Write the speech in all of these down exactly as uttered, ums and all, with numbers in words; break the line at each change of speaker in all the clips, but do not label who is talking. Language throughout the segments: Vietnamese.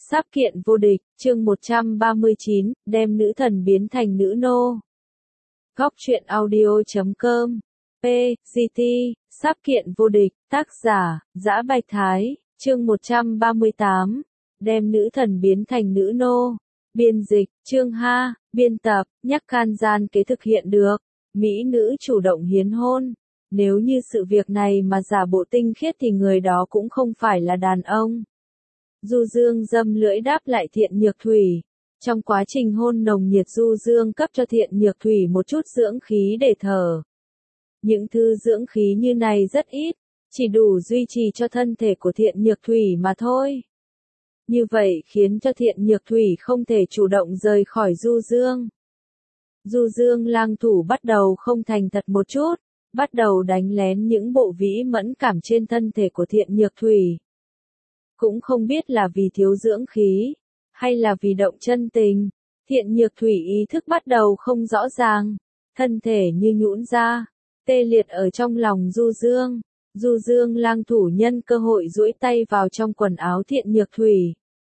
Sắp kiện vô địch, chương một trăm ba mươi chín, đem nữ thần biến thành nữ nô. Góc truyện audio chấm com. P. giê tê, Sắp kiện vô địch, tác giả, Dã Bạch Thái, chương một trăm ba mươi tám, đem nữ thần biến thành nữ nô. Biên dịch, chương ha, biên tập, nhắc can gian kế thực hiện được. Mỹ nữ chủ động hiến hôn. Nếu như sự việc này mà giả bộ tinh khiết thì người đó cũng không phải là đàn ông. Du Dương dâm lưỡi đáp lại Thiện Nhược Thủy. Trong quá trình hôn nồng nhiệt Du Dương cấp cho Thiện Nhược Thủy một chút dưỡng khí để thở. Những thứ dưỡng khí như này rất ít, chỉ đủ duy trì cho thân thể của Thiện Nhược Thủy mà thôi. Như vậy khiến cho Thiện Nhược Thủy không thể chủ động rời khỏi Du Dương. Du Dương lang thủ bắt đầu không thành thật một chút, bắt đầu đánh lén những bộ vĩ mẫn cảm trên thân thể của Thiện Nhược Thủy. Cũng không biết là vì thiếu dưỡng khí, hay là vì động chân tình, Thiện Nhược Thủy ý thức bắt đầu không rõ ràng, thân thể như nhũn ra, tê liệt ở trong lòng Du Dương. Du Dương lang thủ nhân cơ hội duỗi tay vào trong quần áo Thiện Nhược Thủy.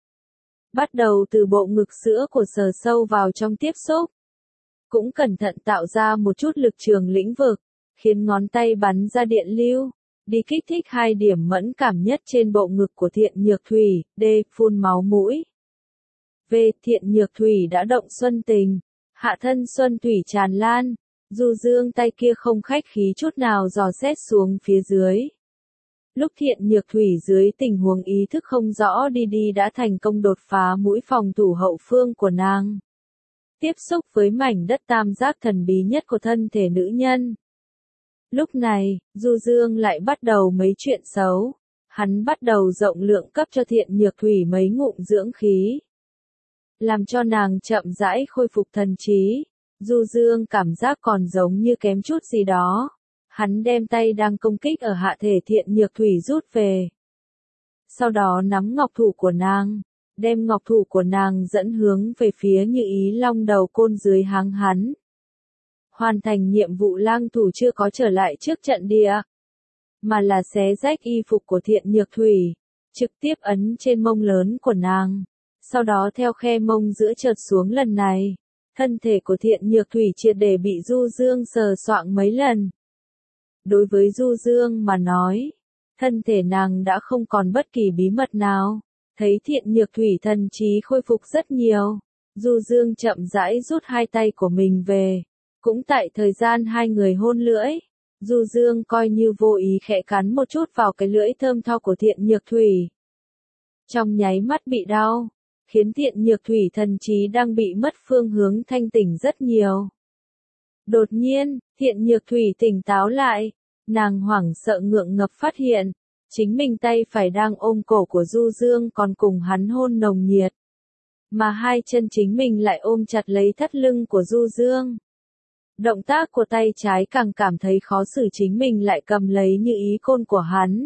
Bắt đầu từ bộ ngực sữa của sờ sâu vào trong tiếp xúc. Cũng cẩn thận tạo ra một chút lực trường lĩnh vực, khiến ngón tay bắn ra điện lưu. Đi kích thích hai điểm mẫn cảm nhất trên bộ ngực của Thiện Nhược Thủy, D. Phun máu mũi. V. Thiện Nhược Thủy đã động xuân tình, hạ thân xuân thủy tràn lan, Du Dương tay kia không khách khí chút nào dò xét xuống phía dưới. Lúc Thiện Nhược Thủy dưới tình huống ý thức không rõ đi đi đã thành công đột phá mũi phòng thủ hậu phương của nàng. Tiếp xúc với mảnh đất tam giác thần bí nhất của thân thể nữ nhân. Lúc này, Du Dương lại bắt đầu mấy chuyện xấu. Hắn bắt đầu rộng lượng cấp cho Thiện Nhược Thủy mấy ngụm dưỡng khí. Làm cho nàng chậm rãi khôi phục thần trí. Du Dương cảm giác còn giống như kém chút gì đó. Hắn đem tay đang công kích ở hạ thể Thiện Nhược Thủy rút về. Sau đó nắm ngọc thủ của nàng. Đem ngọc thủ của nàng dẫn hướng về phía Như Ý Long đầu côn dưới háng hắn. Hoàn thành nhiệm vụ lang thủ chưa có trở lại trước trận địa, mà là xé rách y phục của Thiện Nhược Thủy, trực tiếp ấn trên mông lớn của nàng, sau đó theo khe mông giữa chợt xuống lần này, thân thể của Thiện Nhược Thủy triệt để bị Du Dương sờ soạng mấy lần. Đối với Du Dương mà nói, thân thể nàng đã không còn bất kỳ bí mật nào, thấy Thiện Nhược Thủy thần trí khôi phục rất nhiều, Du Dương chậm rãi rút hai tay của mình về. Cũng tại thời gian hai người hôn lưỡi, Du Dương coi như vô ý khẽ cắn một chút vào cái lưỡi thơm tho của Thiện Nhược Thủy. Trong nháy mắt bị đau, khiến Thiện Nhược Thủy thần trí đang bị mất phương hướng thanh tỉnh rất nhiều. Đột nhiên, Thiện Nhược Thủy tỉnh táo lại, nàng hoảng sợ ngượng ngập phát hiện, chính mình tay phải đang ôm cổ của Du Dương còn cùng hắn hôn nồng nhiệt. Mà hai chân chính mình lại ôm chặt lấy thắt lưng của Du Dương. Động tác của tay trái càng cảm thấy khó xử chính mình lại cầm lấy Như Ý côn của hắn.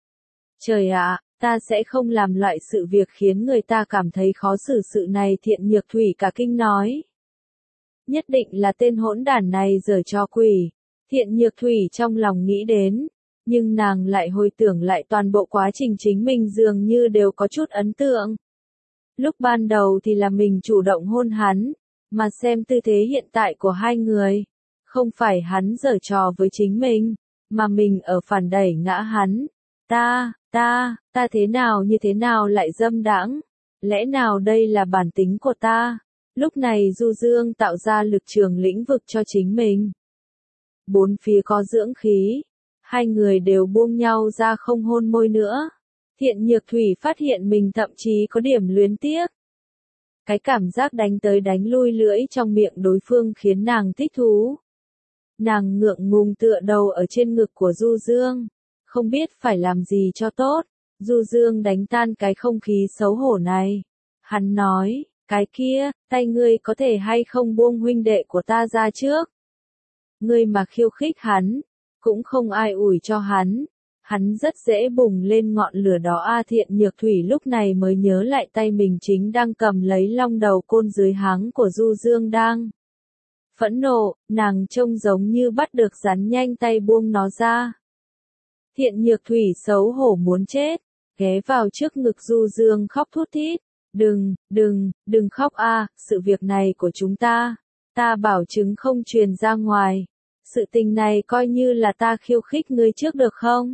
Trời ạ, ta sẽ không làm loại sự việc khiến người ta cảm thấy khó xử sự này Thiện Nhược Thủy cả kinh nói. Nhất định là tên hỗn đản này giở trò quỷ. Thiện Nhược Thủy trong lòng nghĩ đến, nhưng nàng lại hồi tưởng lại toàn bộ quá trình chính mình dường như đều có chút ấn tượng. Lúc ban đầu thì là mình chủ động hôn hắn. Mà xem tư thế hiện tại của hai người, không phải hắn giở trò với chính mình, mà mình ở phản đẩy ngã hắn. Ta, ta, ta thế nào như thế nào lại dâm đãng? Lẽ nào đây là bản tính của ta? Lúc này Du Dương tạo ra lực trường lĩnh vực cho chính mình. Bốn phía có dưỡng khí, hai người đều buông nhau ra không hôn môi nữa. Thiện Nhược Thủy phát hiện mình thậm chí có điểm luyến tiếc. Cái cảm giác đánh tới đánh lui lưỡi trong miệng đối phương khiến nàng thích thú. Nàng ngượng ngùng tựa đầu ở trên ngực của Du Dương, không biết phải làm gì cho tốt. Du Dương đánh tan cái không khí xấu hổ này. Hắn nói, cái kia, tay ngươi có thể hay không buông huynh đệ của ta ra trước. Ngươi mà khiêu khích hắn, cũng không ai ủi cho hắn. Hắn rất dễ bùng lên ngọn lửa đó a Thiện Nhược Thủy lúc này mới nhớ lại tay mình chính đang cầm lấy long đầu côn dưới háng của Du Dương đang. Phẫn nộ, nàng trông giống như bắt được rắn nhanh tay buông nó ra. Thiện Nhược Thủy xấu hổ muốn chết, ghé vào trước ngực Du Dương khóc thút thít. Đừng, đừng, đừng khóc a, sự việc này của chúng ta, ta bảo chứng không truyền ra ngoài. Sự tình này coi như là ta khiêu khích ngươi trước được không?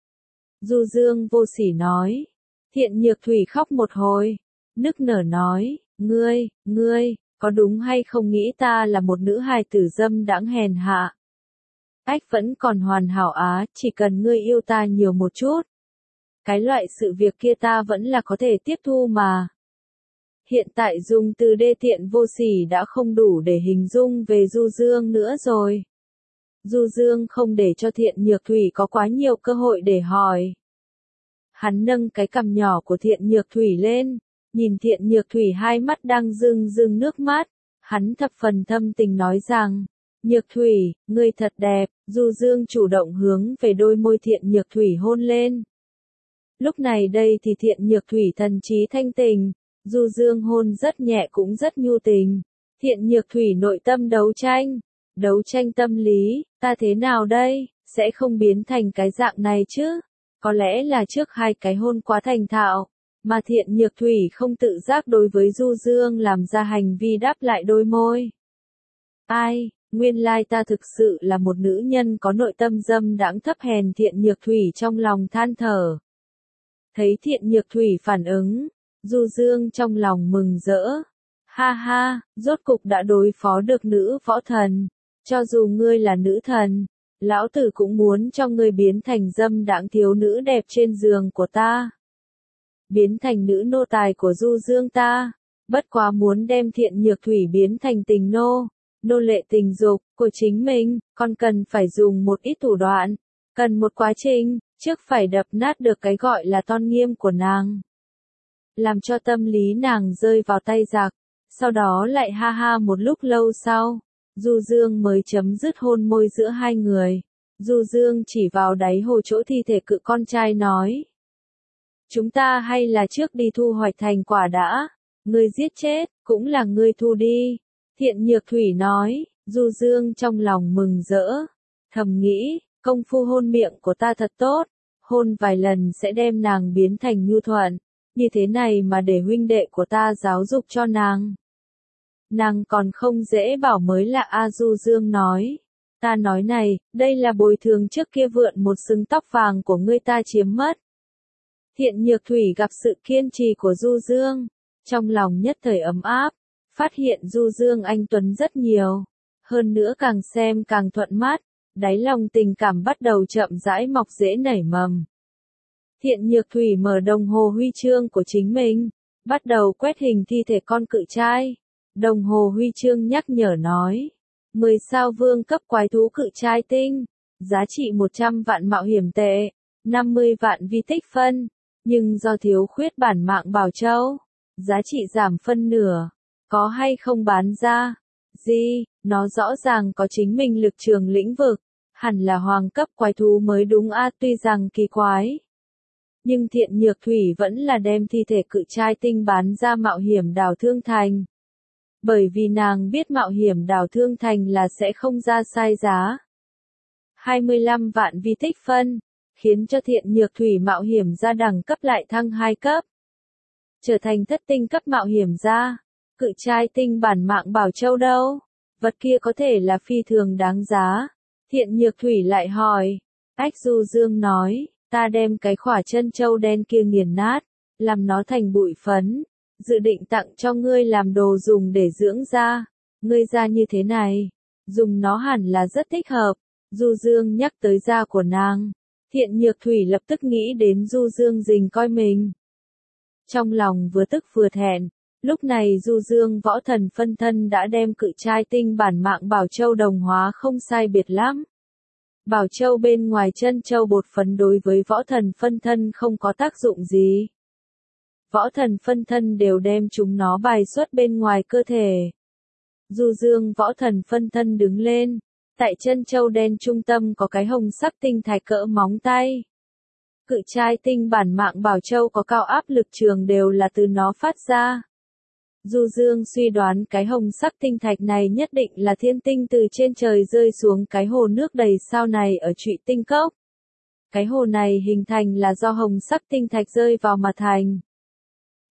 Du Dương vô sỉ nói. Thiện Nhược Thủy khóc một hồi, nức nở nói, ngươi, ngươi, có đúng hay không nghĩ ta là một nữ hài tử dâm đãng hèn hạ? Ách vẫn còn hoàn hảo á, chỉ cần ngươi yêu ta nhiều một chút. Cái loại sự việc kia ta vẫn là có thể tiếp thu mà. Hiện tại dùng từ đê tiện vô sỉ đã không đủ để hình dung về Du Dương nữa rồi. Du Dương không để cho Thiện Nhược Thủy có quá nhiều cơ hội để hỏi. Hắn nâng cái cằm nhỏ của Thiện Nhược Thủy lên, nhìn Thiện Nhược Thủy hai mắt đang rưng rưng nước mắt, hắn thập phần thâm tình nói rằng, Nhược Thủy, ngươi thật đẹp. Du Dương chủ động hướng về đôi môi Thiện Nhược Thủy hôn lên. Lúc này đây thì Thiện Nhược Thủy thần trí thanh tình, Du Dương hôn rất nhẹ cũng rất nhu tình. Thiện Nhược Thủy nội tâm đấu tranh, đấu tranh tâm lý, ta thế nào đây, sẽ không biến thành cái dạng này chứ? Có lẽ là trước hai cái hôn quá thành thạo, mà Thiện Nhược Thủy không tự giác đối với Du Dương làm ra hành vi đáp lại đôi môi. Ai, nguyên lai ta thực sự là một nữ nhân có nội tâm dâm đãng thấp hèn. Thiện Nhược Thủy trong lòng than thở. Thấy Thiện Nhược Thủy phản ứng, Du Dương trong lòng mừng rỡ. Ha ha, rốt cục đã đối phó được nữ võ thần. Cho dù ngươi là nữ thần, lão tử cũng muốn cho ngươi biến thành dâm đãng thiếu nữ đẹp trên giường của ta. Biến thành nữ nô tài của Du Dương ta. Bất quá muốn đem Thiện Nhược Thủy biến thành tình nô, nô lệ tình dục của chính mình, còn cần phải dùng một ít thủ đoạn, cần một quá trình, trước phải đập nát được cái gọi là tôn nghiêm của nàng. Làm cho tâm lý nàng rơi vào tay giặc, sau đó lại ha ha một lúc lâu sau, Du Dương mới chấm dứt hôn môi giữa hai người. Du Dương chỉ vào đáy hồ chỗ thi thể cự con trai nói. Chúng ta hay là trước đi thu hoạch thành quả đã, ngươi giết chết, cũng là ngươi thu đi. Thiện Nhược Thủy nói. Du Dương trong lòng mừng rỡ, thầm nghĩ, công phu hôn miệng của ta thật tốt, hôn vài lần sẽ đem nàng biến thành nhu thuận, như thế này mà để huynh đệ của ta giáo dục cho nàng. Nàng còn không dễ bảo mới lạ a. Du Dương nói. Ta nói này, đây là bồi thường trước kia vượn một sừng tóc vàng của ngươi ta chiếm mất. Thiện Nhược Thủy gặp sự kiên trì của Du Dương, trong lòng nhất thời ấm áp, phát hiện Du Dương anh tuấn rất nhiều, hơn nữa càng xem càng thuận mắt, đáy lòng tình cảm bắt đầu chậm rãi mọc rễ nảy mầm. Thiện Nhược Thủy mở đồng hồ huy chương của chính mình, bắt đầu quét hình thi thể con cự trai. Đồng hồ huy chương nhắc nhở nói, mười sao vương cấp quái thú cự trai tinh, giá trị một trăm vạn mạo hiểm tệ, năm mươi vạn vi tích phân, nhưng do thiếu khuyết bản mạng bảo châu, giá trị giảm phân nửa, có hay không bán ra? Gì, nó rõ ràng có chính mình lực trường lĩnh vực, hẳn là hoàng cấp quái thú mới đúng a. Tuy rằng kỳ quái, nhưng Thiện Nhược Thủy vẫn là đem thi thể cự trai tinh bán ra mạo hiểm đảo Thương Thành. Bởi vì nàng biết mạo hiểm đảo Thương Thành là sẽ không ra sai giá. hai mươi lăm vạn vi tích phân, khiến cho Thiện Nhược Thủy mạo hiểm ra đẳng cấp lại thăng hai cấp. Trở thành thất tinh cấp mạo hiểm ra. Cự trai tinh bản mạng bảo châu đâu? Vật kia có thể là phi thường đáng giá. Thiện Nhược Thủy lại hỏi. Ách. Du Dương nói, ta đem cái khỏa chân châu đen kia nghiền nát, làm nó thành bụi phấn, dự định tặng cho ngươi làm đồ dùng để dưỡng da. Ngươi da như thế này, dùng nó hẳn là rất thích hợp. Du Dương nhắc tới da của nàng. Thiện Nhược Thủy lập tức nghĩ đến Du Dương rình coi mình. Trong lòng vừa tức vừa thẹn. Lúc này Du Dương võ thần phân thân đã đem cự trai tinh bản mạng bảo châu đồng hóa không sai biệt lắm. Bảo châu bên ngoài chân châu bột phấn đối với võ thần phân thân không có tác dụng gì. Võ thần phân thân đều đem chúng nó bài xuất bên ngoài cơ thể. Du Dương võ thần phân thân đứng lên. Tại chân châu đen trung tâm có cái hồng sắc tinh thạch cỡ móng tay. Cự trai tinh bản mạng bảo châu có cao áp lực trường đều là từ nó phát ra. Du Dương suy đoán cái hồng sắc tinh thạch này nhất định là thiên tinh từ trên trời rơi xuống cái hồ nước đầy sao này ở Trụy Tinh Cốc. Cái hồ này hình thành là do hồng sắc tinh thạch rơi vào mà thành.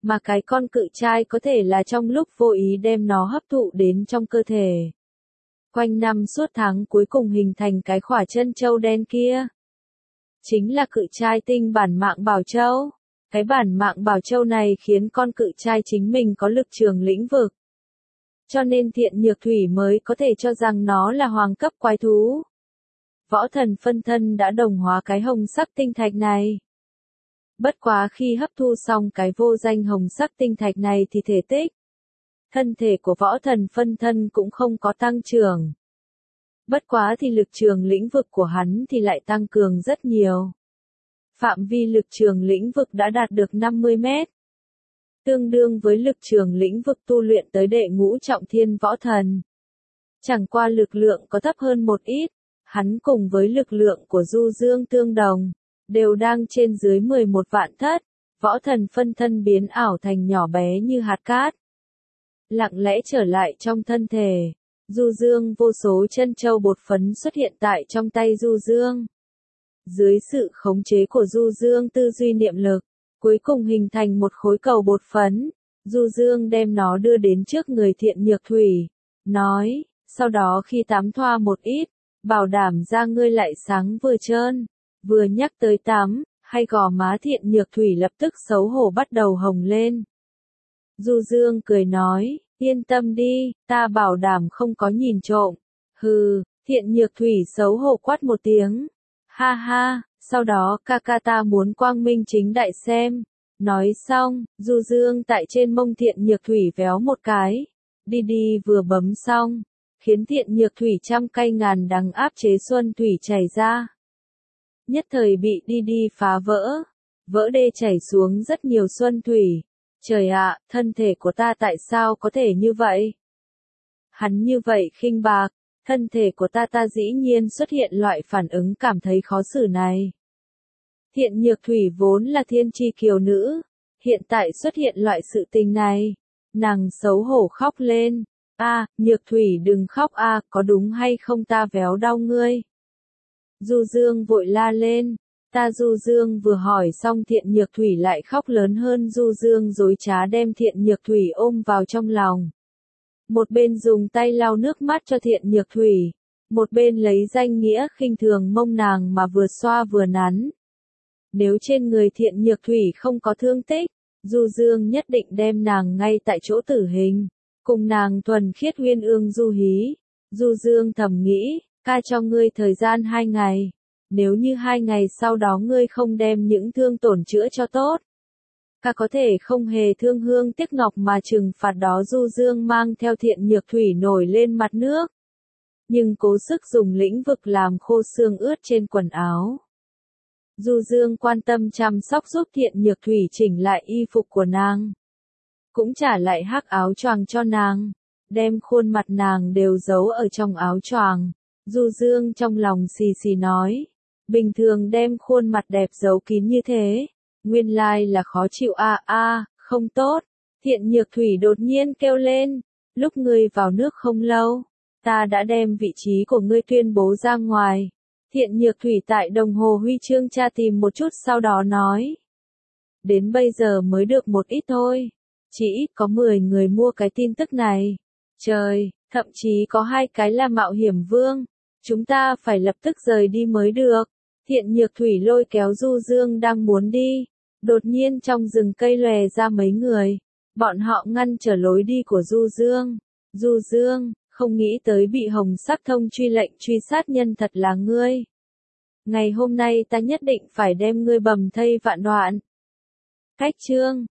mà cái con cự trai có thể là trong lúc vô ý đem nó hấp thụ đến trong cơ thể. Quanh năm suốt tháng cuối cùng hình thành cái khỏa chân châu đen kia. Chính là cự trai tinh bản mạng bảo châu. Cái bản mạng bảo châu này khiến con cự trai chính mình có lực trường lĩnh vực. Cho nên Thiện Nhược Thủy mới có thể cho rằng nó là hoàng cấp quái thú. Võ thần phân thân đã đồng hóa cái hồng sắc tinh thạch này. Bất quá khi hấp thu xong cái vô danh hồng sắc tinh thạch này thì thể tích, thân thể của võ thần phân thân cũng không có tăng trưởng. Bất quá thì lực trường lĩnh vực của hắn thì lại tăng cường rất nhiều. Phạm vi lực trường lĩnh vực đã đạt được năm mươi mét. Tương đương với lực trường lĩnh vực tu luyện tới đệ ngũ trọng thiên võ thần. Chẳng qua lực lượng có thấp hơn một ít, hắn cùng với lực lượng của Du Dương tương đồng, đều đang trên dưới mười một vạn thất, võ thần phân thân biến ảo thành nhỏ bé như hạt cát. Lặng lẽ trở lại trong thân thể, Du Dương vô số chân châu bột phấn xuất hiện tại trong tay Du Dương. Dưới sự khống chế của Du Dương tư duy niệm lực, cuối cùng hình thành một khối cầu bột phấn, Du Dương đem nó đưa đến trước người Thiện Nhược Thủy, nói, sau đó khi tắm thoa một ít, bảo đảm da ngươi lại sáng vừa trơn. Vừa nhắc tới tắm, hay gò má Thiện Nhược Thủy lập tức xấu hổ bắt đầu hồng lên. Du Dương cười nói, yên tâm đi, ta bảo đảm không có nhìn trộm. Hừ, Thiện Nhược Thủy xấu hổ quát một tiếng. Ha ha, sau đó ca ca ta muốn quang minh chính đại xem. Nói xong, Du Dương tại trên mông Thiện Nhược Thủy véo một cái. Đi đi vừa bấm xong, khiến Thiện Nhược Thủy trăm cây ngàn đắng áp chế xuân thủy chảy ra. Nhất thời bị đi đi phá vỡ, vỡ đê chảy xuống rất nhiều xuân thủy. Trời ạ, thân thể của ta tại sao có thể như vậy? Hắn như vậy khinh bạc, thân thể của ta ta dĩ nhiên xuất hiện loại phản ứng cảm thấy khó xử này. Thiện Nhược Thủy vốn là thiên chi kiều nữ, hiện tại xuất hiện loại sự tình này, nàng xấu hổ khóc lên. A, Nhược Thủy đừng khóc a, có đúng hay không ta véo đau ngươi? Du Dương vội la lên, ta Du Dương vừa hỏi xong Thiện Nhược Thủy lại khóc lớn hơn. Du Dương dối trá đem Thiện Nhược Thủy ôm vào trong lòng. Một bên dùng tay lau nước mắt cho Thiện Nhược Thủy, một bên lấy danh nghĩa khinh thường mông nàng mà vừa xoa vừa nắn. Nếu trên người Thiện Nhược Thủy không có thương tích, Du Dương nhất định đem nàng ngay tại chỗ tử hình, cùng nàng thuần khiết uyên ương du hí. Du Dương thầm nghĩ, ca cho ngươi thời gian hai ngày, nếu như hai ngày sau đó ngươi không đem những thương tổn chữa cho tốt, ca có thể không hề thương hương tiếc ngọc mà trừng phạt đó. Du Dương mang theo Thiện Nhược Thủy nổi lên mặt nước, nhưng cố sức dùng lĩnh vực làm khô xương ướt trên quần áo. Du Dương quan tâm chăm sóc giúp Thiện Nhược Thủy chỉnh lại y phục của nàng, cũng trả lại hắc áo choàng cho nàng, đem khuôn mặt nàng đều giấu ở trong áo choàng. Du Dương trong lòng xì xì nói, bình thường đem khuôn mặt đẹp giấu kín như thế, nguyên lai là khó chịu a a, không tốt. Thiện Nhược Thủy đột nhiên kêu lên, lúc ngươi vào nước không lâu, ta đã đem vị trí của ngươi tuyên bố ra ngoài. Thiện Nhược Thủy tại đồng hồ huy chương tra tìm một chút sau đó nói, đến bây giờ mới được một ít thôi, chỉ ít có mười người mua cái tin tức này. Trời, thậm chí có hai cái là mạo hiểm vương, chúng ta phải lập tức rời đi mới được. Thiện Nhược Thủy lôi kéo Du Dương đang muốn đi, đột nhiên trong rừng cây lòe ra mấy người, bọn họ ngăn trở lối đi của Du Dương. Du Dương, không nghĩ tới bị hồng sắc thông truy lệnh truy sát nhân thật là ngươi. Ngày hôm nay ta nhất định phải đem ngươi bầm thây vạn đoạn. Cách chương